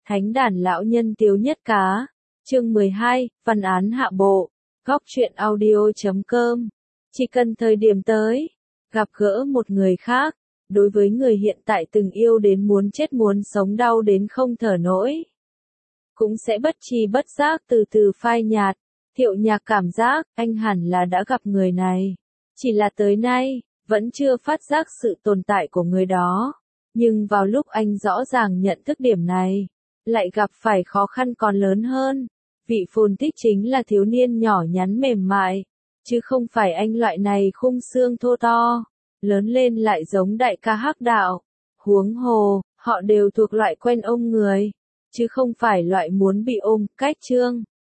Thánh đàn lão nhân Tiếu Nhất Cá, chương 12, văn án hạ bộ, góc truyện audio.com. Chỉ cần thời điểm tới, gặp gỡ một người khác, đối với người hiện tại từng yêu đến muốn chết muốn sống đau đến không thở nổi, cũng sẽ bất tri bất giác từ từ phai nhạt. Thiệu Nhạc cảm giác anh hẳn là đã gặp người này, chỉ là tới nay, vẫn chưa phát giác sự tồn tại của người đó. Nhưng vào lúc anh rõ ràng nhận thức điểm này, lại gặp phải khó khăn còn lớn hơn. Vị phồn tích chính là thiếu niên nhỏ nhắn mềm mại, chứ không phải anh loại này khung xương thô to, lớn lên lại giống đại ca Hắc Đạo. Huống hồ, họ đều thuộc loại quen ôm người, chứ không phải loại muốn bị ôm. Cách chương